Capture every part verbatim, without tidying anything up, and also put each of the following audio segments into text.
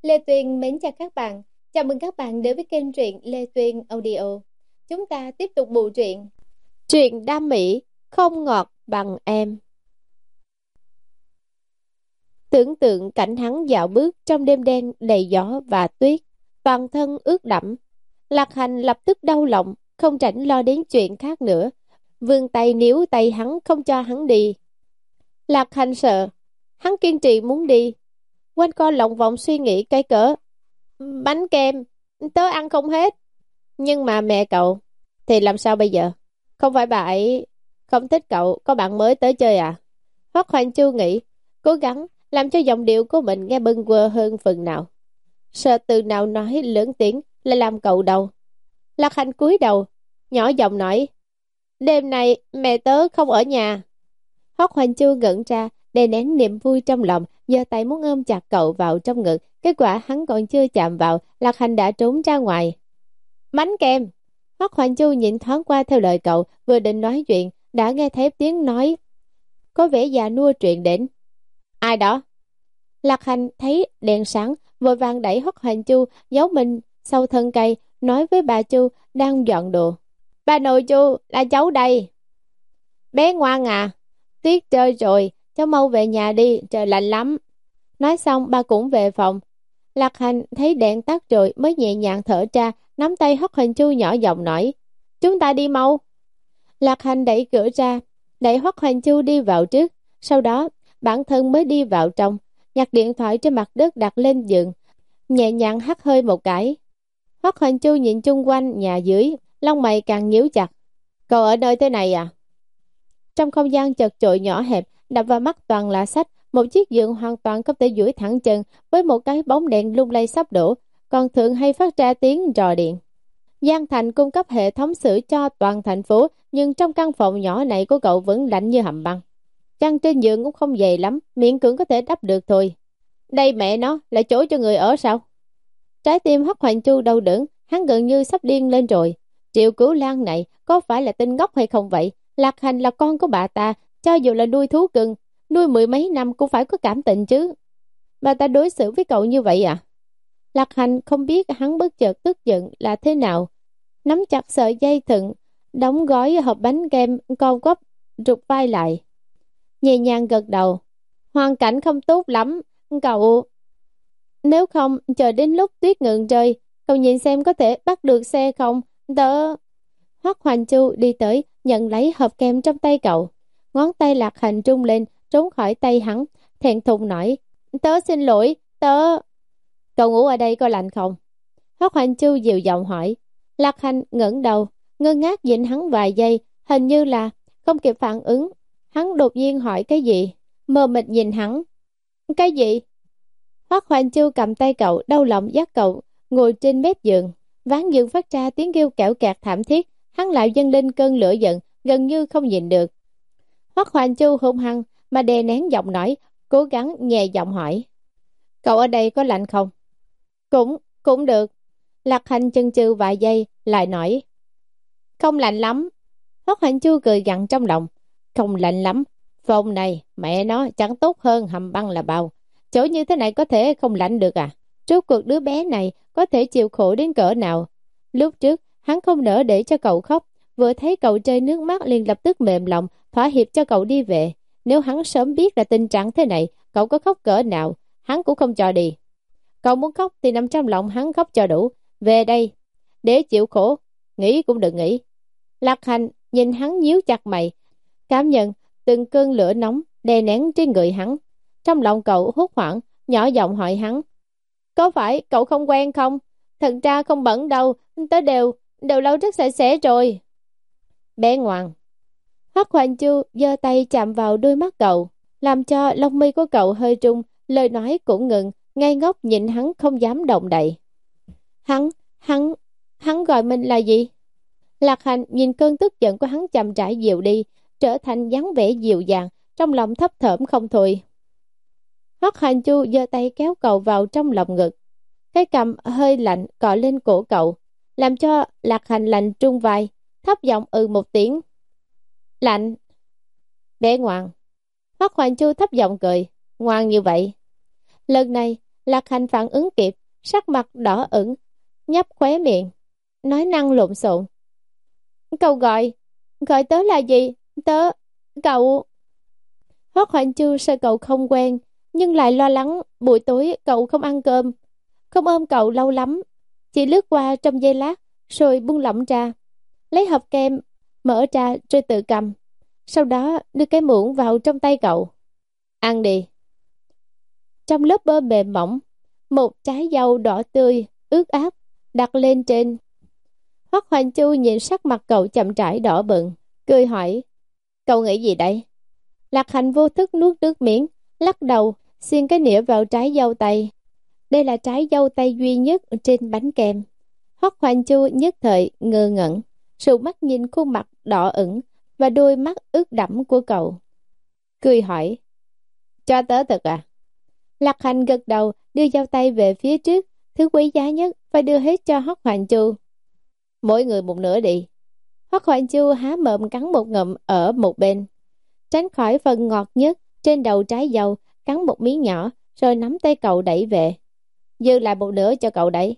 Lê Tuyền mến chào các bạn. Chào mừng các bạn đến với kênh truyện Lê Tuyền Audio. Chúng ta tiếp tục bộ truyện Truyện đam mỹ không ngọt bằng em. Tưởng tượng cảnh hắn dạo bước trong đêm đen đầy gió và tuyết, toàn thân ướt đẫm. Lạc Hành lập tức đau lòng, không rảnh lo đến chuyện khác nữa. Vươn tay níu tay hắn không cho hắn đi. Lạc Hành sợ, hắn kiên trì muốn đi. Quanh co lòng vòng suy nghĩ cái cỡ. Bánh kem, tớ ăn không hết. Nhưng mà mẹ cậu, thì làm sao bây giờ? Không phải bà ấy không thích cậu, có bạn mới tới chơi à? Hoắc Hoành Chu nghĩ, cố gắng làm cho giọng điệu của mình nghe bâng quơ hơn phần nào. Sợ từ nào nói lớn tiếng lại làm cậu đau. Lạc Hành cúi đầu, nhỏ giọng nói, đêm nay mẹ tớ không ở nhà. Hoắc Hoành Chu ngẩn ra, đè nén niềm vui trong lòng, giơ tay muốn ôm chặt cậu vào trong ngực. Kết quả hắn còn chưa chạm vào, Lạc Hành đã trốn ra ngoài. Bánh kem. Hoắc Hoành Chu nhìn thoáng qua theo lời cậu, vừa định nói chuyện, đã nghe thấy tiếng nói có vẻ già nua truyền đến. Ai đó? Lạc Hành thấy đèn sáng, vội vàng đẩy Hoắc Hoành Chu giấu mình sau thân cây, nói với bà Chu đang dọn đồ. Bà nội Chu, là cháu đây. Bé ngoan à, tuyết rơi rồi, cháu mau về nhà đi, trời lạnh lắm. Nói xong bà cũng về phòng. Lạc Hành thấy đèn tắt rồi mới nhẹ nhàng thở ra, nắm tay Hoắc Hoành Chu nhỏ giọng nói, chúng ta đi mau. Lạc Hành đẩy cửa ra, đẩy Hoắc Hoành Chu đi vào trước, sau đó bản thân mới đi vào trong, nhặt điện thoại trên mặt đất đặt lên giường, nhẹ nhàng hắt hơi một cái. Hoắc Hoành Chu nhìn chung quanh nhà dưới, lông mày càng nhíu chặt. Cậu ở nơi thế này à? Trong không gian chật chội nhỏ hẹp, đập vào mắt toàn là sách, một chiếc giường hoàn toàn không thể duỗi thẳng chân, với một cái bóng đèn lung lay sắp đổ, còn thường hay phát ra tiếng rò điện. Giang Thành cung cấp hệ thống sưởi cho toàn thành phố, nhưng trong căn phòng nhỏ này của cậu vẫn lạnh như hầm băng. Chăn trên giường cũng không dày lắm, miễn cưỡng có thể đắp được thôi. Đây mẹ nó, là chỗ cho người ở sao? Trái tim Hoắc Hoành Chu đau đớn, hắn gần như sắp điên lên rồi. Triệu Cửu Lan này có phải là tên ngốc hay không vậy? Lạc Hành là con của bà ta, cho dù là nuôi thú cưng, nuôi mười mấy năm cũng phải có cảm tình chứ. Bà ta đối xử với cậu như vậy à? Lạc Hành không biết hắn bất chợt tức giận là thế nào. Nắm chặt sợi dây thừng, đóng gói hộp bánh kem, co quắp, rụt vai lại. Nhẹ nhàng gật đầu. Hoàn cảnh không tốt lắm, cậu. Nếu không, chờ đến lúc tuyết ngừng rơi, cậu nhìn xem có thể bắt được xe không? Tớ... Hoắc Hoành Chu đi tới, nhận lấy hộp kem trong tay cậu. Ngón tay Lạc Hành trung lên, trốn khỏi tay hắn, thẹn thùng nói, tớ xin lỗi, tớ... Cậu ngủ ở đây có lạnh không? Hoắc Hoành Chu dịu giọng hỏi. Lạc Hành ngẩng đầu, ngơ ngác nhìn hắn vài giây, hình như là không kịp phản ứng. Hắn đột nhiên hỏi cái gì? Mờ mịt nhìn hắn. Cái gì? Hoắc Hoành Chu cầm tay cậu, đau lòng dắt cậu ngồi trên mép giường. Ván giường phát ra tiếng kêu kẽo kẹt thảm thiết. Hắn lại dâng lên cơn lửa giận, gần như không nhìn được. Hoắc Hoành Chu hung hăng mà đè nén giọng nói, cố gắng nhẹ giọng hỏi. Cậu ở đây có lạnh không? Cũng, cũng được. Lạc Hành chần chừ vài giây, lại nói. Không lạnh lắm. Hoắc Hoành Chu cười gằn trong lòng. Không lạnh lắm. Phòng này, mẹ nó chẳng tốt hơn hầm băng là bao. Chỗ như thế này có thể không lạnh được à? Rốt cuộc đứa bé này có thể chịu khổ đến cỡ nào? Lúc trước, hắn không nỡ để cho cậu khóc. Vừa thấy cậu rơi nước mắt liền lập tức mềm lòng, thỏa hiệp cho cậu đi về. Nếu hắn sớm biết là tình trạng thế này, cậu có khóc cỡ nào, hắn cũng không cho đi. Cậu muốn khóc thì nằm trong lòng hắn khóc cho đủ. Về đây, để chịu khổ, nghĩ cũng đừng nghĩ. Lạc Hành nhìn hắn nhíu chặt mày, cảm nhận từng cơn lửa nóng đè nén trên người hắn. Trong lòng cậu hốt hoảng, nhỏ giọng hỏi hắn. Có phải cậu không quen không? Thật ra không bẩn đâu, tớ đều, đều lau rất sạch sẽ rồi. Bé ngoan. Hoắc Hoành Chu giơ tay chạm vào đôi mắt cậu, làm cho lông mi của cậu hơi rung, lời nói cũng ngừng, ngây ngốc nhìn hắn không dám động đậy. Hắn, hắn, hắn gọi mình là gì? Lạc Hành nhìn cơn tức giận của hắn chậm rãi dịu đi, trở thành dáng vẻ dịu dàng, trong lòng thấp thởm không thôi. Hoắc Hành Chu giơ tay kéo cậu vào trong lòng ngực, cái cằm hơi lạnh cọ lên cổ cậu, làm cho Lạc Hành lạnh trung vai, thấp giọng ừ một tiếng. Lạnh. Bé ngoan. Hoắc Hoành Chu thấp giọng cười, ngoan như vậy. Lần này Lạc Hành phản ứng kịp, sắc mặt đỏ ửng, nhấp khóe miệng, nói năng lộn xộn. Cậu gọi, gọi tớ là gì? Tớ, cậu... Hoắc Hoành Chu sợ cậu không quen, nhưng lại lo lắng buổi tối cậu không ăn cơm. Không ôm cậu lâu lắm, chỉ lướt qua trong giây lát, rồi buông lỏng ra. Lấy hộp kem, mở ra rồi tự cầm. Sau đó đưa cái muỗng vào trong tay cậu. Ăn đi. Trong lớp bơ mềm mỏng, một trái dâu đỏ tươi, ướt át, đặt lên trên. Hoắc Hoành Chu nhìn sắc mặt cậu chậm rãi đỏ bừng, cười hỏi, cậu nghĩ gì đây? Lạc Hành vô thức nuốt nước miếng, lắc đầu, xiên cái nĩa vào trái dâu tây. Đây là trái dâu tây duy nhất trên bánh kem. Hoắc Hoành Chu nhất thời ngơ ngẩn, sụ mắt nhìn khuôn mặt đỏ ửng và đôi mắt ướt đẫm của cậu. Cười hỏi, cho tớ thật à? Lạc Hành gật đầu, đưa dâu tây về phía trước, thứ quý giá nhất phải đưa hết cho Hoắc Hoành Chu. Mỗi người một nửa đi. Hoắc Hoành Chu há mồm cắn một ngụm ở một bên, tránh khỏi phần ngọt nhất trên đầu trái dâu, cắn một miếng nhỏ, rồi nắm tay cậu đẩy về. Dư lại một nửa cho cậu đấy.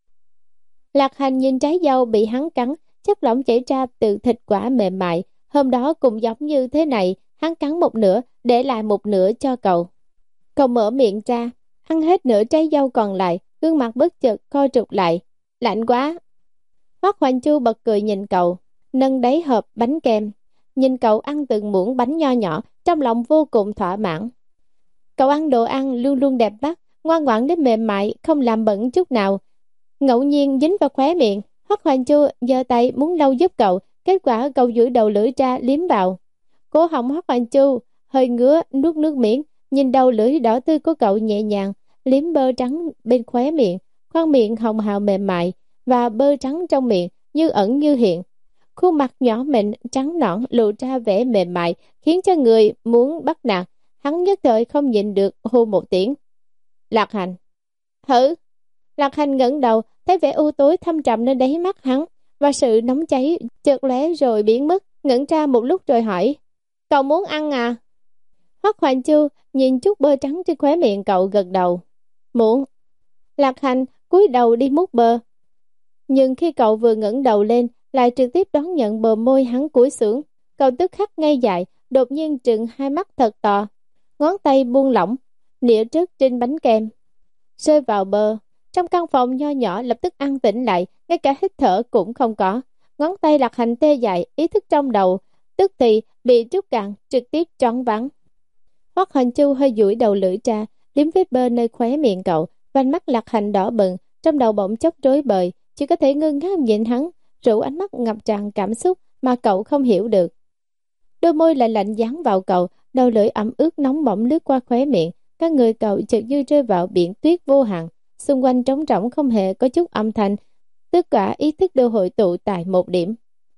Lạc Hành nhìn trái dâu bị hắn cắn, chất lỏng chảy ra từ thịt quả mềm mại. Hôm đó cũng giống như thế này, hắn cắn một nửa, để lại một nửa cho cậu. Cậu mở miệng ra, ăn hết nửa trái dâu còn lại, gương mặt bất chợt co rụt lại. Lạnh quá. Hoắc Hoành Chu bật cười nhìn cậu, nâng đáy hộp bánh kem, nhìn cậu ăn từng muỗng bánh nho nhỏ, trong lòng vô cùng thỏa mãn. Cậu ăn đồ ăn luôn luôn đẹp mắt, ngoan ngoãn đến mềm mại, không làm bẩn chút nào. Ngẫu nhiên dính vào khóe miệng, Hoắc Hoành Chu giơ tay muốn lau giúp cậu, kết quả cậu duỗi đầu lưỡi ra liếm vào. Cổ họng Hoắc Hoành Chu hơi ngứa, nuốt nước miếng, nhìn đầu lưỡi đỏ tươi của cậu nhẹ nhàng liếm bơ trắng bên khóe miệng, khoang miệng hồng hào mềm mại và bơ trắng trong miệng như ẩn như hiện. Khuôn mặt nhỏ mịn trắng nõn lộ ra vẻ mềm mại, khiến cho người muốn bắt nạt. Hắn nhất thời không nhịn được hô một tiếng. Lạc Hành. Hử? Lạc Hành ngẩng đầu, thấy vẻ u tối thâm trầm nơi đáy mắt hắn và sự nóng cháy chợt lóe rồi biến mất, ngẩn ra một lúc rồi hỏi, cậu muốn ăn à? Hoắc Hoành Chu nhìn chút bơ trắng trên khóe miệng cậu, gật đầu. Muốn. Lạc Hành cúi đầu đi múc bơ, nhưng khi cậu vừa ngẩng đầu lên lại trực tiếp đón nhận bờ môi hắn cúi xuống. Cậu tức khắc ngây dại, đột nhiên trừng hai mắt thật to, ngón tay buông lỏng, nĩa trước trên bánh kem, rơi vào bơ. Trong căn phòng nho nhỏ lập tức an tĩnh lại, ngay cả hít thở cũng không có. Ngón tay Lạc Hành tê dại, ý thức trong đầu tức thì bị trút cạn, trực tiếp choáng váng. Hoắc Hoành Chu hơi duỗi đầu lưỡi ra, liếm vết bơ nơi khóe miệng cậu, vành mắt Lạc Hành đỏ bừng, trong đầu bỗng chốc rối bời, chỉ có thể ngơ ngác nhìn hắn, rủ ánh mắt ngập tràn cảm xúc mà cậu không hiểu được. Đôi môi lạnh lạnh dán vào cậu, đầu lưỡi ẩm ướt nóng bỏng lướt qua khóe miệng, các người cậu chợt như rơi vào biển tuyết vô hạn, xung quanh trống rỗng không hề có chút âm thanh, tất cả ý thức đều hội tụ tại một điểm.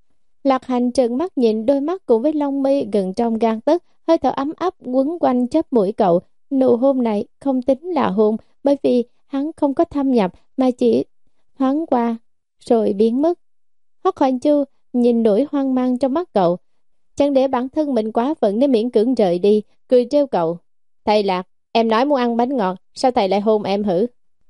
Lạc Hành trợn mắt nhìn đôi mắt cùng với lông mi gần trong gang tấc, hơi thở ấm áp quấn quanh chóp mũi cậu. Nụ hôn này không tính là hôn, bởi vì hắn không có thâm nhập mà chỉ thoáng qua rồi biến mất. Hoắc Hoành Chu nhìn nỗi hoang mang trong mắt cậu, chẳng để bản thân mình quá phận nên miễn cưỡng rời đi, cười trêu cậu. Thầy Lạc, em nói muốn ăn bánh ngọt, sao thầy lại hôn em hử?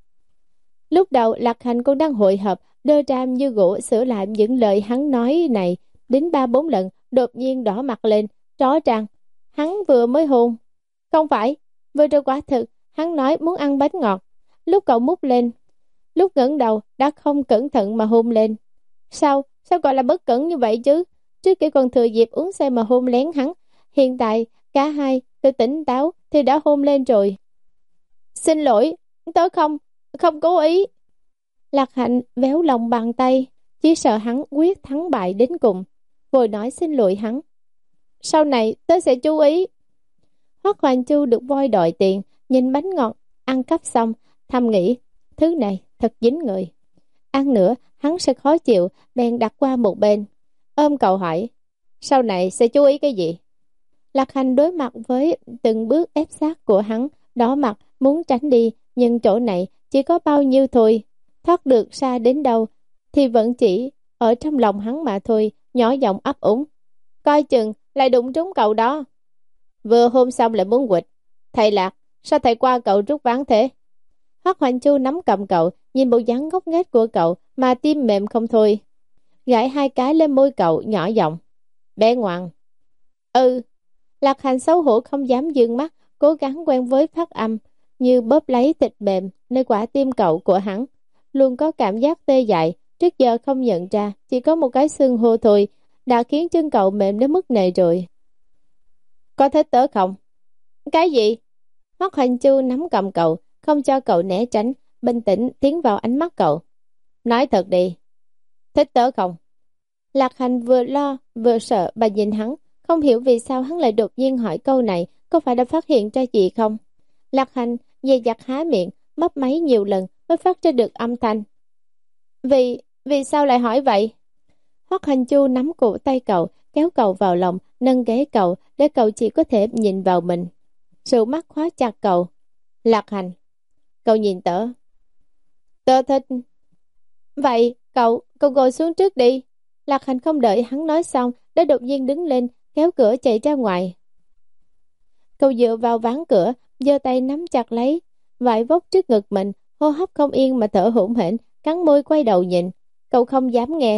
Lúc đầu Lạc Hành cũng đang hội họp, đơ ram như gỗ sửa lại những lời hắn nói này đến ba bốn lần, đột nhiên đỏ mặt lên, rõ ràng hắn vừa mới hôn. Không phải, vừa rồi quả thực hắn nói muốn ăn bánh ngọt. Lúc cậu mút lên, lúc ngẩng đầu đã không cẩn thận mà hôn lên. Sao, sao gọi là bất cẩn như vậy chứ? Trước kia còn thừa dịp uống say mà hôn lén hắn, hiện tại cả hai từ tỉnh táo thì đã hôn lên rồi. Xin lỗi, tớ không, không cố ý. Lạc Hạnh véo lòng bàn tay, chỉ sợ hắn quyết thắng bại đến cùng, vội nói xin lỗi hắn. Sau này tớ sẽ chú ý. Hoắc Hoành Chu được voi đòi tiền, nhìn bánh ngọt ăn cắp xong, thầm nghĩ thứ này thật dính người, ăn nữa hắn sẽ khó chịu, bèn đặt qua một bên, ôm cậu hỏi sau này sẽ chú ý cái gì. Lạc Hành đối mặt với từng bước ép sát của hắn, đỏ mặt muốn tránh đi, nhưng chỗ này chỉ có bao nhiêu thôi, thoát được xa đến đâu thì vẫn chỉ ở trong lòng hắn mà thôi. Nhỏ giọng ấp úng, coi chừng lại đụng trúng cậu đó. Vừa hôn xong lại muốn quỵt. Thầy Lạc, sao thầy qua cậu rút ván thế? Hoắc Hoành Chu nắm cầm cậu, nhìn bộ dáng ngốc nghếch của cậu mà tim mềm không thôi. Gãi hai cái lên môi cậu, nhỏ giọng. Bé ngoan. Ừ. Lạc Hành xấu hổ không dám dương mắt, cố gắng quen với phát âm, như bóp lấy thịt mềm nơi quả tim cậu của hắn. Luôn có cảm giác tê dại, trước giờ không nhận ra, chỉ có một cái xương hô thôi, đã khiến chân cậu mềm đến mức này rồi. Có thích tớ không? Cái gì? Hoắc Hoành Chu nắm cầm cậu, không cho cậu né tránh, bình tĩnh tiến vào ánh mắt cậu. Nói thật đi. Thích tớ không? Lạc Hành vừa lo vừa sợ bà nhìn hắn, không hiểu vì sao hắn lại đột nhiên hỏi câu này, có phải đã phát hiện ra gì không? Lạc Hành dè dặt há miệng, mấp máy nhiều lần mới phát ra được âm thanh. Vì, vì sao lại hỏi vậy? Hoắc Hành Chu nắm cổ tay cậu, kéo cậu vào lòng, nâng ghế cậu để cậu chỉ có thể nhìn vào mình. Sự mắt khóa chặt cậu. Lạc Hành, cậu nhìn tớ. Tớ thích. Vậy, cậu, cậu ngồi xuống trước đi. Lạc Hành không đợi hắn nói xong, đã đột nhiên đứng lên, kéo cửa chạy ra ngoài. Cậu dựa vào ván cửa, giơ tay nắm chặt lấy vải vóc trước ngực mình, hô hấp không yên mà thở hổn hển, cắn môi quay đầu nhìn. Cậu không dám nghe.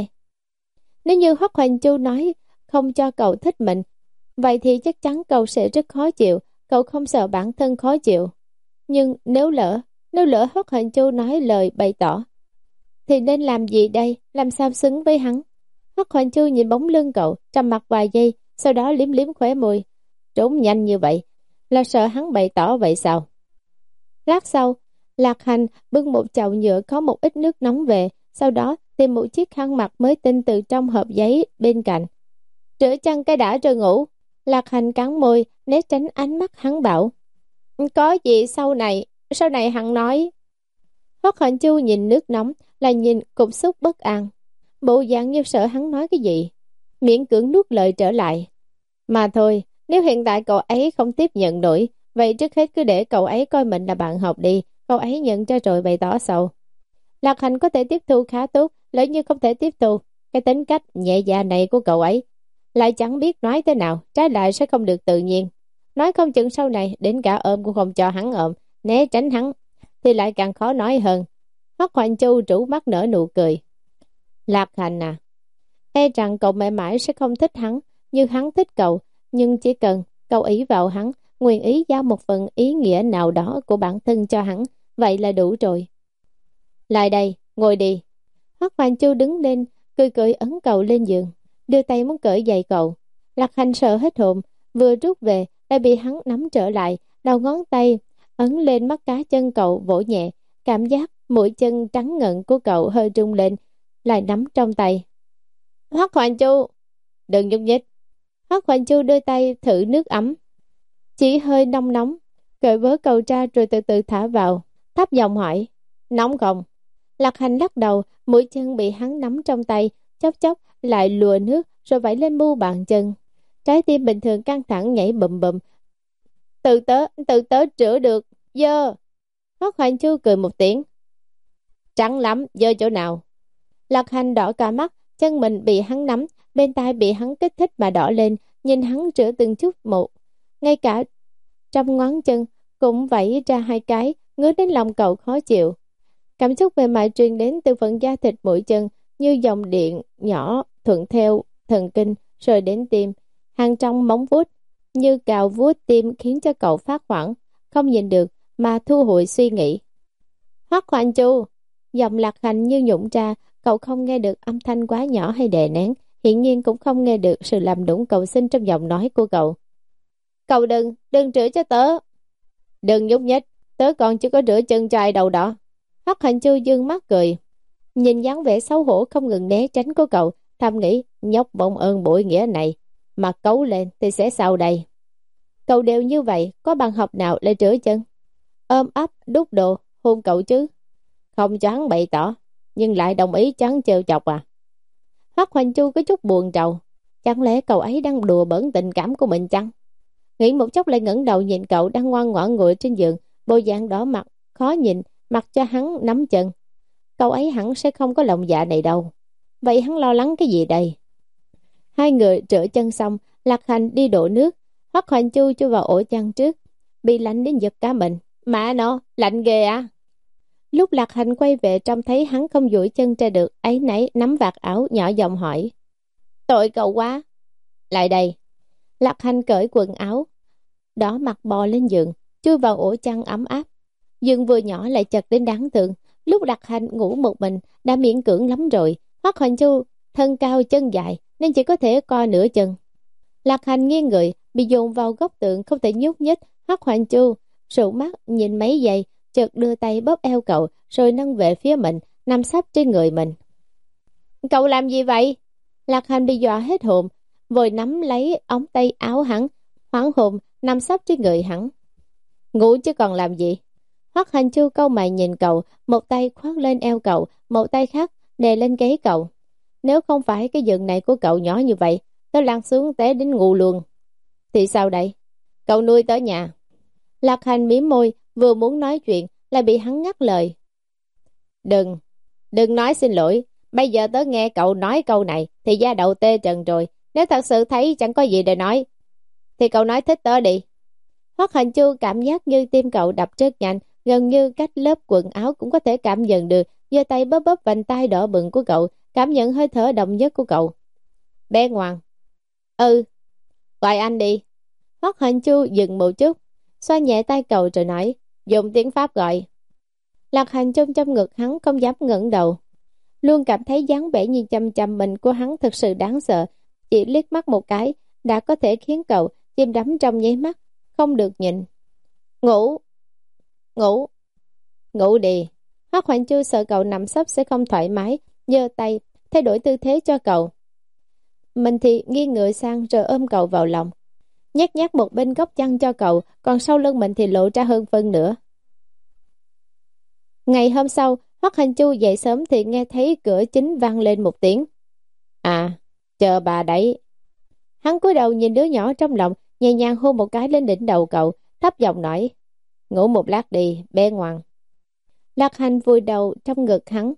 Nếu như Hoắc Hoành Chu nói không cho cậu thích mình, vậy thì chắc chắn cậu sẽ rất khó chịu. Cậu không sợ bản thân khó chịu. Nhưng nếu lỡ, nếu lỡ Hoắc Hoành Chu nói lời bày tỏ, thì nên làm gì đây? Làm sao xứng với hắn? Hoắc Hoành Chu nhìn bóng lưng cậu, trầm mặc vài giây, sau đó liếm liếm khóe môi. Trốn nhanh như vậy, là sợ hắn bày tỏ vậy sao? Lát sau, Lạc Hành bưng một chậu nhựa có một ít nước nóng về, sau đó tìm một chiếc khăn mặt mới tinh từ trong hộp giấy bên cạnh. Rửa chân cái đã rồi ngủ. Lạc Hành cắn môi, né tránh ánh mắt hắn bảo. Có gì sau này, sau này hắn nói. Hoắc Hoành Chu nhìn nước nóng, là nhìn cục xúc bất an. Bộ dạng như sợ hắn nói cái gì. Miễn cưỡng nuốt lời trở lại. Mà thôi, nếu hiện tại cậu ấy không tiếp nhận nổi, vậy trước hết cứ để cậu ấy coi mình là bạn học đi. Cậu ấy nhận ra rồi bày tỏ sau. Lạc Hành có thể tiếp thu khá tốt, lỡ như không thể tiếp thu. Cái tính cách nhẹ dạ này của cậu ấy lại chẳng biết nói thế nào, trái lại sẽ không được tự nhiên. Nói không chừng sau này đến cả ôm cũng không cho hắn ôm, né tránh hắn thì lại càng khó nói hơn. Hoắc Hoành Chu rủ mắt nở nụ cười. Lạc Hành à, e rằng cậu mãi mãi sẽ không thích hắn như hắn thích cậu, nhưng chỉ cần cậu ý vào hắn, nguyện ý giao một phần ý nghĩa nào đó của bản thân cho hắn, vậy là đủ rồi. Lại đây, ngồi đi. Hoắc Hoành Chu đứng lên, cười cười ấn cậu lên giường, đưa tay muốn cởi giày cậu. Lạc Hành sợ hết hồn, vừa rút về đã bị hắn nắm trở lại, đầu ngón tay ấn lên mắt cá chân cậu vỗ nhẹ, cảm giác mũi chân trắng ngần của cậu hơi rung lên, lại nắm trong tay. Hoắc Hoành Chu, đừng nhúc nhích. Hoắc Hoành Chu đưa tay thử nước ấm, chỉ hơi nóng nóng, cởi vớ cầu ra rồi từ từ thả vào, thấp giọng hỏi, nóng không? Lạc Hành lắc đầu, mũi chân bị hắn nắm trong tay, chốc chốc lại lùa nước rồi vẫy lên mu bàn chân. Trái tim bình thường căng thẳng nhảy bùm bùm. Từ tớ, từ tớ rửa được, dơ. Hoắc Hoành Chu cười một tiếng. Trắng lắm, dơ chỗ nào? Lạc Hành đỏ cả mắt, chân mình bị hắn nắm, bên tai bị hắn kích thích mà đỏ lên, nhìn hắn rửa từng chút một. Ngay cả trong ngón chân cũng vẫy ra hai cái, ngứa đến lòng cậu khó chịu. Cảm xúc mềm mại truyền đến từ phần da thịt mũi chân như dòng điện nhỏ thuận theo thần kinh rồi đến tim, hàng trong móng vuốt như cào vuốt tim khiến cho cậu phát hoảng, không nhìn được mà thu hồi suy nghĩ. Hoắc Hoành Chu, giọng Lạc Hành như nhũng ra, cậu không nghe được âm thanh quá nhỏ hay đè nén, hiển nhiên cũng không nghe được sự làm nũng cầu xin trong giọng nói của cậu. Cậu đừng, đừng rửa cho tớ. Đừng nhúc nhích, tớ còn chưa có rửa chân cho ai đâu đó. Hoắc Hoành Chu dương mắt cười, nhìn dáng vẻ xấu hổ không ngừng né tránh của cậu, thầm nghĩ nhóc bông ơn bội nghĩa này mà cấu lên thì sẽ sao đây. Cậu đều như vậy, có bằng học nào để rửa chân? Ôm ấp đút đồ hôn cậu chứ, không cho hắn bày tỏ nhưng lại đồng ý chắn trêu chọc à? Hoắc Hoành Chu có chút buồn rầu, chẳng lẽ cậu ấy đang đùa bỡn tình cảm của mình chăng? Nghĩ một chốc lại ngẩng đầu nhìn cậu đang ngoan ngoãn ngồi trên giường, bộ dạng đỏ mặt khó nhìn, mặc cho hắn nắm chân. Cậu ấy hẳn sẽ không có lòng dạ này đâu. Vậy hắn lo lắng cái gì đây? Hai người rửa chân xong, Lạc Hành đi đổ nước. Hoắc Hoành Chu chui vào ổ chăn trước, bị lạnh đến giật cả mình. Mà nó lạnh ghê à? Lúc Lạc Hành quay về trông thấy hắn không duỗi chân ra được, áy náy nắm vạt áo nhỏ giọng hỏi: tội cậu quá. Lại đây. Lạc Hành cởi quần áo, đỏ mặt bò lên giường, chui vào ổ chăn ấm áp. Giường vừa nhỏ lại chật đến đáng thương. Lúc Lạc Hành ngủ một mình đã miễn cưỡng lắm rồi. Hoắc Hoành Chu thân cao chân dài nên chỉ có thể co nửa chân. Lạc Hành nghiêng người, bị dồn vào góc tường không thể nhúc nhích. Hoắc Hoành Chu sụ mắt nhìn mấy giây, chợt đưa tay bóp eo cậu rồi nâng về phía mình, nằm sấp trên người mình. Cậu làm gì vậy? Lạc Hành bị dọa hết hồn, vội nắm lấy ống tay áo hắn, hoảng hồn nằm sấp trên người hắn. Ngủ chứ còn làm gì? Hoắc Hành Chu cau mày nhìn cậu, một tay khoác lên eo cậu, một tay khác đè lên gáy cậu. Nếu không phải cái giường này của cậu nhỏ như vậy, tớ lăn xuống té đến ngủ luôn. Thì sao đây? Cậu nuôi tớ nhà. Lạc Hành mím môi, vừa muốn nói chuyện lại bị hắn ngắt lời. Đừng, đừng nói xin lỗi. Bây giờ tớ nghe cậu nói câu này thì da đầu tê trần rồi. Nếu thật sự thấy chẳng có gì để nói thì cậu nói thích tớ đi. Hoắc Hành Chu cảm giác như tim cậu đập rất nhanh, gần như cách lớp quần áo cũng có thể cảm nhận được. Giơ tay bóp bóp vành tai đỏ bừng của cậu, cảm nhận hơi thở đồng nhất của cậu. Bé ngoan. Ừ, gọi anh đi. Hoắc Hành Chu dừng một chút, xoa nhẹ tay cậu rồi nói, dùng tiếng Pháp gọi. Lạc Hành trong trong ngực hắn không dám ngẩng đầu, luôn cảm thấy dáng vẻ nhìn chăm chăm mình của hắn thật sự đáng sợ. Chỉ liếc mắt một cái đã có thể khiến cậu chìm đắm trong nháy mắt, không được nhìn. Ngủ, ngủ, ngủ đi. Hoắc Hoành Chu sợ cậu nằm sấp sẽ không thoải mái, giơ tay thay đổi tư thế cho cậu. Mình thì nghiêng người sang rồi ôm cậu vào lòng, nhét nhát một bên góc chăn cho cậu, còn sau lưng mình thì lộ ra hơn phân nữa. Ngày hôm sau, Hoắc Hành Chu dậy sớm thì nghe thấy cửa chính vang lên một tiếng. À, chờ bà đấy. Hắn cúi đầu nhìn đứa nhỏ trong lòng, nhẹ nhàng hôn một cái lên đỉnh đầu cậu, thấp giọng nói, ngủ một lát đi, bé ngoan. Lạc Hành vùi đầu trong ngực hắn,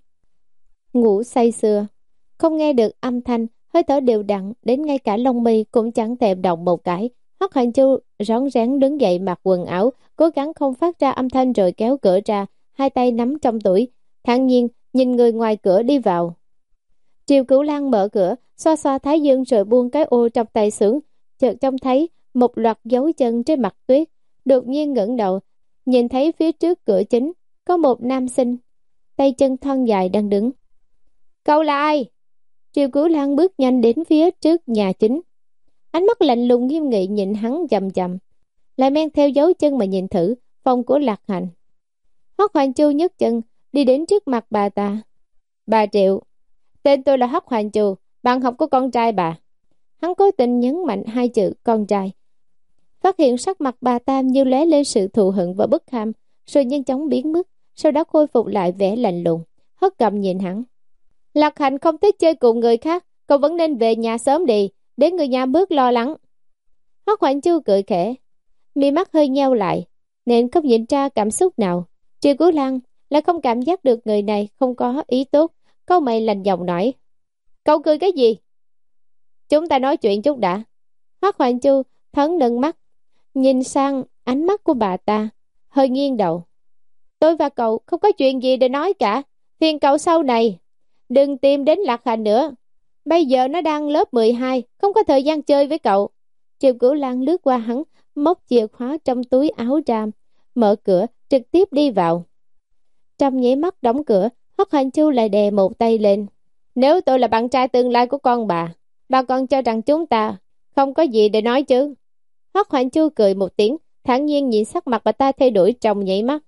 ngủ say sưa, không nghe được âm thanh, hơi thở đều đặn, đến ngay cả lông mi cũng chẳng thèm động một cái. Hoắc Hành Chu rón rén đứng dậy mặc quần áo, cố gắng không phát ra âm thanh rồi kéo cửa ra, hai tay nắm trong túi, thản nhiên nhìn người ngoài cửa đi vào. Triều Cửu Lan mở cửa, xoa xoa thái dương rồi buông cái ô trong tay xuống, chợt trông thấy một loạt dấu chân trên mặt tuyết, đột nhiên ngẩng đầu, nhìn thấy phía trước cửa chính có một nam sinh, tay chân thon dài đang đứng. Cậu là ai? Triều Cửu Lan bước nhanh đến phía trước nhà chính, ánh mắt lạnh lùng nghiêm nghị nhìn hắn chằm chằm, lại men theo dấu chân mà nhìn thử phòng của Lạc Hành. Hoắc Hoành Chu nhấc chân đi đến trước mặt bà ta. Bà Triệu, tên tôi là Hoắc Hoành Chu, bạn học của con trai bà. Hắn cố tình nhấn mạnh hai chữ con trai. Phát hiện sắc mặt bà ta như lóe lên sự thù hận và bức ham, rồi nhanh chóng biến mất, sau đó khôi phục lại vẻ lạnh lùng, hất cằm nhìn hắn. Lạc Hành không thích chơi cùng người khác, cậu vẫn nên về nhà sớm đi, để người nhà bước lo lắng. Hoắc Hoành Chu cười khẽ, mi mắt hơi nheo lại, nên không nhìn ra cảm xúc nào. Triều Cửu Lan lại không cảm giác được người này không có ý tốt, câu mày lạnh giọng nói, cậu cười cái gì? Chúng ta nói chuyện chút đã. Hoắc Hoành Chu thẫn nâng mắt, nhìn sang ánh mắt của bà ta, hơi nghiêng đầu. Tôi và cậu không có chuyện gì để nói cả, phiền cậu sau này đừng tìm đến Lạc Hành nữa. Bây giờ nó đang lớp mười hai, không có thời gian chơi với cậu. Triều Cửu Lan lướt qua hắn, móc chìa khóa trong túi áo ra, mở cửa trực tiếp đi vào. Trong nháy mắt đóng cửa, Hoắc Hành Chu lại đè một tay lên. Nếu tôi là bạn trai tương lai của con bà, bà còn cho rằng chúng ta không có gì để nói chứ? Hoắc Hành Chu cười một tiếng, thản nhiên nhìn sắc mặt bà ta thay đổi trong nháy mắt.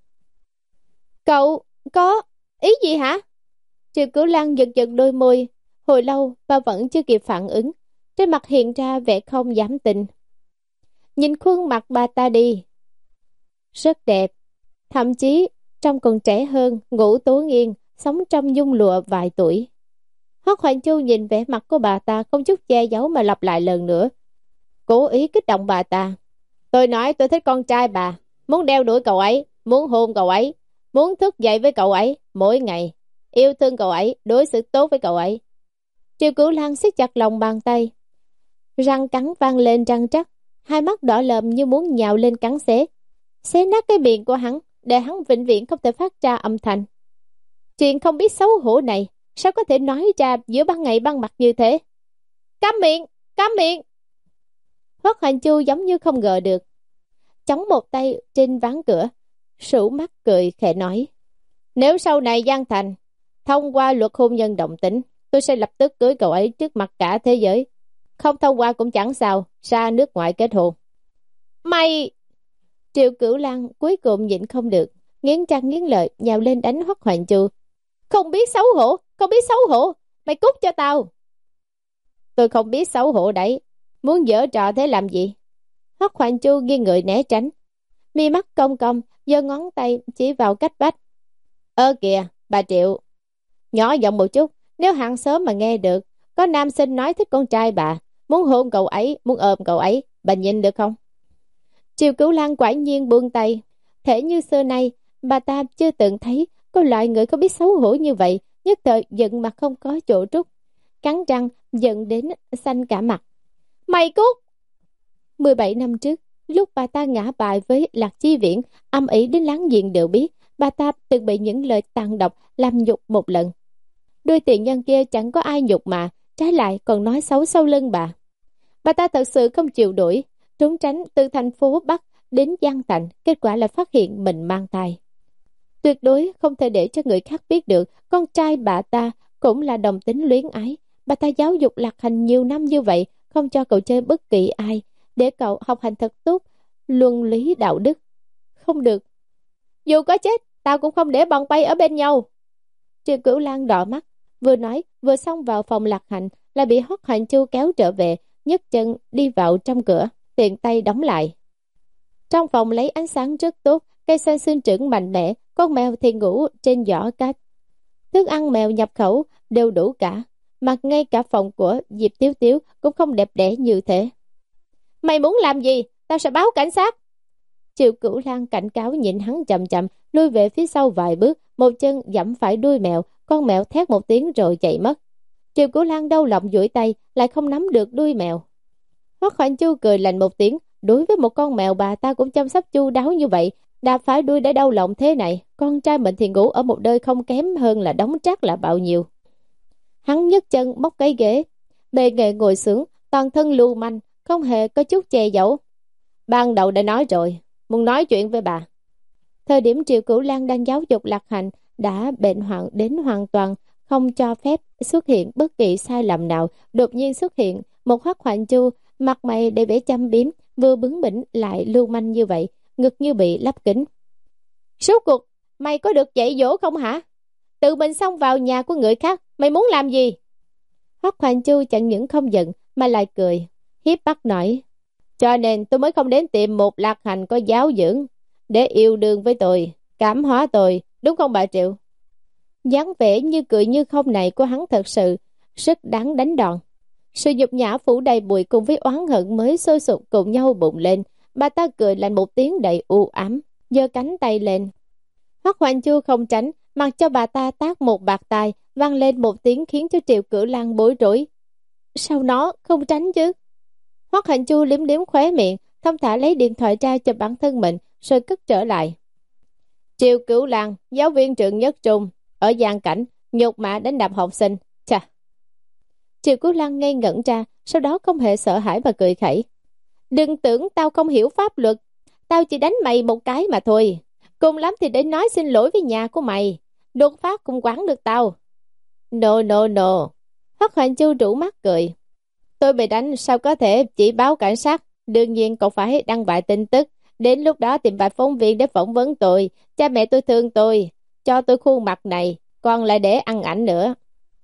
Cậu có ý gì hả? Triều Cửu Lan giật giật đôi môi, hồi lâu bà vẫn chưa kịp phản ứng, trên mặt hiện ra vẻ không dám tin. Nhìn khuôn mặt bà ta đi, rất đẹp, thậm chí trông còn trẻ hơn Ngũ Tố Nghiên sống trong nhung lụa vài tuổi. Hoắc Hoành Chu nhìn vẻ mặt của bà ta không chút che giấu mà lặp lại lần nữa, cố ý kích động bà ta. Tôi nói tôi thích con trai bà, muốn đeo đuổi cậu ấy, muốn hôn cậu ấy, muốn thức dậy với cậu ấy mỗi ngày, yêu thương cậu ấy, đối xử tốt với cậu ấy. Triều Cửu Lan siết chặt lòng bàn tay, răng cắn vang lên răng trắc, hai mắt đỏ lợm như muốn nhào lên cắn xé, xé nát cái miệng của hắn, để hắn vĩnh viễn không thể phát ra âm thanh. Chuyện không biết xấu hổ này, sao có thể nói ra giữa ban ngày ban mặt như thế? Câm miệng, câm miệng! Hoắc Hoành Chu giống như không ngờ được, chống một tay trên ván cửa, sụ mắt cười khẽ nói. Nếu sau này Giang Thành thông qua luật hôn nhân đồng tính, tôi sẽ lập tức cưới cậu ấy trước mặt cả thế giới. Không thông qua cũng chẳng sao, ra nước ngoài kết hôn. Mày! Triệu Cửu Lan cuối cùng nhịn không được, nghiến răng nghiến lợi nhào lên đánh Hoắc Hoành Chu. Không biết xấu hổ, không biết xấu hổ, mày cút cho tao. Tôi không biết xấu hổ đấy, muốn giở trò thế làm gì? Hoắc Hoành Chu nghiêng người né tránh, mi mắt cong cong, giơ ngón tay chỉ vào cách vách. Ơ kìa, bà Triệu, nhỏ giọng một chút, nếu hàng xóm mà nghe được, có nam sinh nói thích con trai bà, muốn hôn cậu ấy, muốn ôm cậu ấy, bà nhìn được không? Triệu Cửu Lan quả nhiên buông tay, thể như xưa nay, bà ta chưa từng thấy có loại người có biết xấu hổ như vậy, nhất thời giận mặt không có chỗ trút, cắn răng giận đến xanh cả mặt. Mày cút! mười bảy năm trước, lúc bà ta ngã bài với Lạc Chi Viễn, âm ỉ đến láng giềng đều biết, bà ta từng bị những lời tàn độc làm nhục một lần. Đôi tiện nhân kia chẳng có ai nhục mà, trái lại còn nói xấu sau lưng bà. Bà ta thật sự không chịu đuổi, trốn tránh từ thành phố Bắc đến Giang Thành, kết quả là phát hiện mình mang thai. Tuyệt đối không thể để cho người khác biết được con trai bà ta cũng là đồng tính luyến ái. Bà ta giáo dục Lạc Hành nhiều năm như vậy, không cho cậu chơi bất kỳ ai, để cậu học hành thật tốt, luân lý đạo đức. Không được. Dù có chết, tao cũng không để bọn bay ở bên nhau. Triệu Cửu Lan đỏ mắt, vừa nói vừa xông vào phòng Lạc Hành, là bị Hoắc Hoành Chu kéo trở về, nhấc chân đi vào trong cửa, tiện tay đóng lại. Trong phòng lấy ánh sáng rất tốt, cây xanh sinh trưởng mạnh mẽ, con mèo thì ngủ trên giỏ cách. Thức ăn mèo nhập khẩu đều đủ cả, mà ngay cả phòng của Diệp Tiếu Tiếu cũng không đẹp đẽ như thế. Mày muốn làm gì? Tao sẽ báo cảnh sát. Triệu Cửu Lan cảnh cáo nhìn hắn chậm chậm, lui về phía sau vài bước, một chân giẫm phải đuôi mèo, con mèo thét một tiếng rồi chạy mất. Triệu Cửu Lan đau lòng duỗi tay, lại không nắm được đuôi mèo. Hoắc Hoành Chu cười lạnh một tiếng, đối với một con mèo bà ta cũng chăm sóc chu đáo như vậy, đạp phải đuôi để đau lòng thế này, con trai mình thì ngủ ở một nơi không kém hơn là đóng trác là bao nhiêu. Hắn nhấc chân móc cái ghế, bề nghệ ngồi xuống, toàn thân lưu manh, không hề có chút che giấu. Ban đầu đã nói rồi, muốn nói chuyện với bà. Thời điểm Triệu Cửu Lan đang giáo dục Lạc Hành đã bệnh hoạn đến hoàn toàn không cho phép xuất hiện bất kỳ sai lầm nào, đột nhiên xuất hiện một Hoắc Hoành Chu mặt mày để vẽ chăm biếm, vừa bướng bỉnh lại lưu manh như vậy, ngực như bị lắp kính. Rốt cuộc mày có được dạy dỗ không hả? Tự mình xông vào nhà của người khác, mày muốn làm gì? Hoắc Hoành Chu chẳng những không giận mà lại cười, hiếp mắt nói. Cho nên tôi mới không đến tìm một Lạc Hành có giáo dưỡng để yêu đương với tôi, cảm hóa tôi, đúng không bà Triệu? Dáng vẻ như cười như không này của hắn thật sự rất đáng đánh đòn. Sự nhục nhã phủ đầy bụi cùng với oán hận mới sôi sục cùng nhau bùng lên. Bà ta cười lạnh một tiếng đầy u ám, giơ cánh tay lên. Hoắc Hoành Chu không tránh, mặc cho bà ta tát một bạt tai, vang lên một tiếng khiến cho Triệu Cửu Lan bối rối. Sao nó không tránh chứ? Hoắc Hoành Chu liếm liếm khóe miệng, thông thả lấy điện thoại ra cho bản thân mình, rồi cất trở lại. Triệu Cửu Lan, giáo viên trường nhất trung, ở Giang Cảnh, nhục mạ đánh đập học sinh. Chà! Triệu Cửu Lan ngây ngẩn ra, sau đó không hề sợ hãi mà cười khẩy. Đừng tưởng tao không hiểu pháp luật, tao chỉ đánh mày một cái mà thôi. Cùng lắm thì để nói xin lỗi với nhà của mày, đột phát cũng quản được tao. No no no. Hoắc Hoành Chu rủ mắt cười. Tôi bị đánh sao có thể chỉ báo cảnh sát, đương nhiên cậu phải đăng bài tin tức, đến lúc đó tìm bài phóng viên để phỏng vấn tôi. Cha mẹ tôi thương tôi, cho tôi khuôn mặt này, còn lại để ăn ảnh nữa.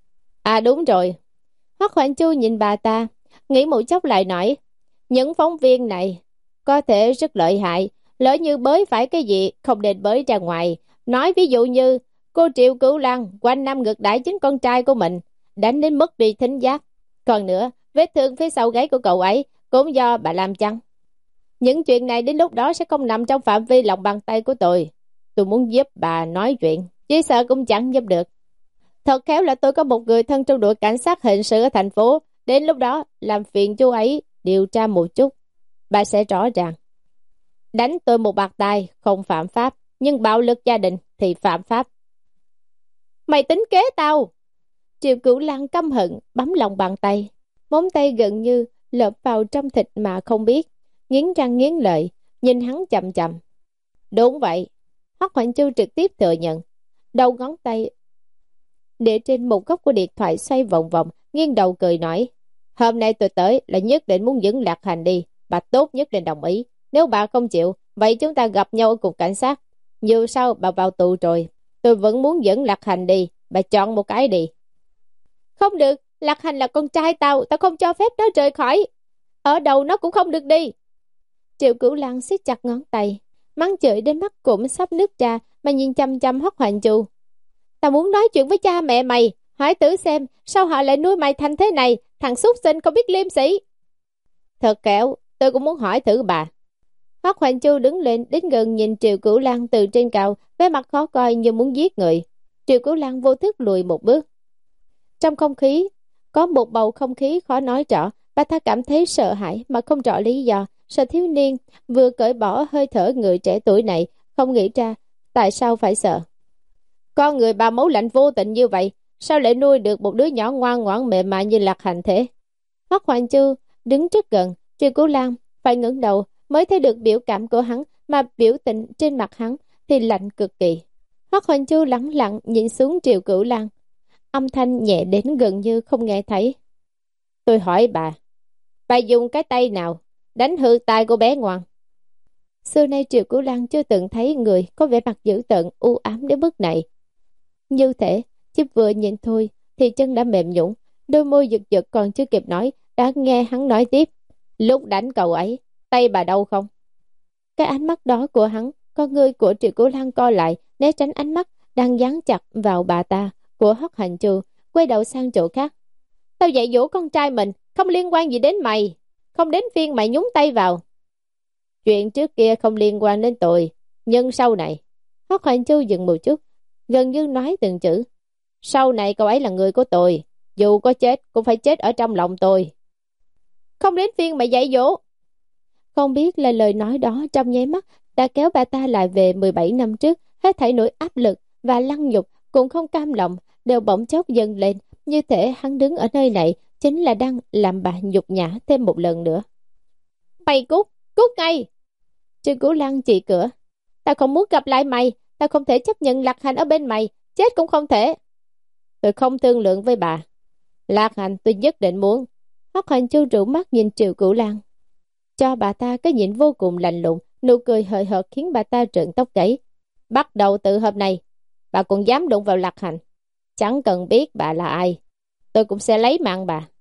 À đúng rồi. Hoắc Hoành Chu nhìn bà ta, nghĩ một chốc lại nói, những phóng viên này có thể rất lợi hại, lỡ như bới phải cái gì không nên bới ra ngoài. Nói ví dụ như cô Triệu Cửu Lan quanh năm ngược đãi chính con trai của mình, đánh đến mất đi thính giác. Còn nữa, vết thương phía sau gáy của cậu ấy cũng do bà làm chăng? Những chuyện này đến lúc đó sẽ không nằm trong phạm vi lòng bàn tay của tôi. Tôi muốn giúp bà nói chuyện, chỉ sợ cũng chẳng giúp được. Thật khéo là tôi có một người thân trong đội cảnh sát hình sự ở thành phố, đến lúc đó làm phiền chú ấy điều tra một chút, bà sẽ rõ ràng. Đánh tôi một bạt tai không phạm pháp, nhưng bạo lực gia đình thì phạm pháp. Mày tính kế tao. Triệu Cửu Lăng căm hận bấm lòng bàn tay, móng tay gần như lợp vào trong thịt mà không biết, nghiến răng nghiến lợi, nhìn hắn chằm chằm. Đúng vậy, Hoắc Hoành Chu trực tiếp thừa nhận, đầu ngón tay để trên một góc của điện thoại xoay vòng vòng, nghiêng đầu cười nói, hôm nay tôi tới là nhất định muốn dẫn Lạc Hành đi, bà tốt nhất định đồng ý, nếu bà không chịu, vậy chúng ta gặp nhau ở cục cảnh sát, dù sao bà vào tù rồi, tôi vẫn muốn dẫn Lạc Hành đi, bà chọn một cái đi. Không được, Lạc Hành là con trai tao, tao không cho phép nó rời khỏi. Ở đâu nó cũng không được đi. Triệu Cửu Lăng siết chặt ngón tay, mắng chửi đến mắt cũng sắp nứt ra, mà nhìn chăm chăm Hoắc Hoành Chu. Tao muốn nói chuyện với cha mẹ mày, hỏi thử xem sao họ lại nuôi mày thành thế này, thằng súc sinh không biết liêm sỉ. Thật kẹo, tôi cũng muốn hỏi thử bà. Hoắc Hoành Chu đứng lên đến gần nhìn Triệu Cửu Lăng từ trên cao, với mặt khó coi như muốn giết người. Triệu Cửu Lăng vô thức lùi một bước. Trong không khí, có một bầu không khí khó nói rõ, bà ta cảm thấy sợ hãi mà không rõ lý do. Sợ thiếu niên vừa cởi bỏ hơi thở người trẻ tuổi này, không nghĩ ra tại sao phải sợ. Con người bà máu lạnh vô tình như vậy, sao lại nuôi được một đứa nhỏ ngoan ngoãn mềm mại như Lạc Hành thế? Hoắc Hoành Chu đứng rất gần, Triệu Cửu Lăng phải ngẩng đầu mới thấy được biểu cảm của hắn, mà biểu tình trên mặt hắn thì lạnh cực kỳ. Hoắc Hoành Chu lẳng lặng nhìn xuống Triệu Cửu Lăng, âm thanh nhẹ đến gần như không nghe thấy. Tôi hỏi bà, bà dùng cái tay nào đánh hư tai của bé ngoan? Xưa nay Triệu Cửu Lăng chưa từng thấy người có vẻ mặt dữ tợn u ám đến mức này. Như thể chỉ vừa nhìn thôi thì chân đã mềm nhũn, đôi môi giật giật còn chưa kịp nói đã nghe hắn nói tiếp. Lúc đánh cậu ấy, tay bà đau không? Cái ánh mắt đó của hắn, con người của Triệu Cửu Lăng co lại, né tránh ánh mắt đang dán chặt vào bà ta của Hoắc Hành Chu, quay đầu sang chỗ khác. Tao dạy dỗ con trai mình, không liên quan gì đến mày, không đến phiên mày nhúng tay vào. Chuyện trước kia không liên quan đến tôi, nhưng sau này. Hoắc Hành Chu dừng một chút, gần như nói từng chữ. Sau này cậu ấy là người của tôi, dù có chết cũng phải chết ở trong lòng tôi. Không đến phiên mày dạy dỗ. Không biết là lời nói đó trong nháy mắt đã kéo bà ta lại về mười bảy năm trước, hết thảy nỗi áp lực và lăng nhục cũng không cam lòng đều bỗng chốc dâng lên, như thể hắn đứng ở nơi này chính là đang làm bà nhục nhã thêm một lần nữa. Mày cút, cút ngay. Triệu Cửu Lăng chỉ cửa. Tao không muốn gặp lại mày, tao không thể chấp nhận Lạc Hành ở bên mày, chết cũng không thể. Tôi không thương lượng với bà. Lạc Hành tôi nhất định muốn. Hoắc Hành Chu rủ mắt nhìn Triệu Cửu Lăng, cho bà ta cái nhìn vô cùng lạnh lùng, nụ cười hời hợt khiến bà ta trợn tóc gáy. Bắt đầu từ hôm nay, bà còn dám đụng vào Lạc Hành, chẳng cần biết bà là ai, tôi cũng sẽ lấy mạng bà.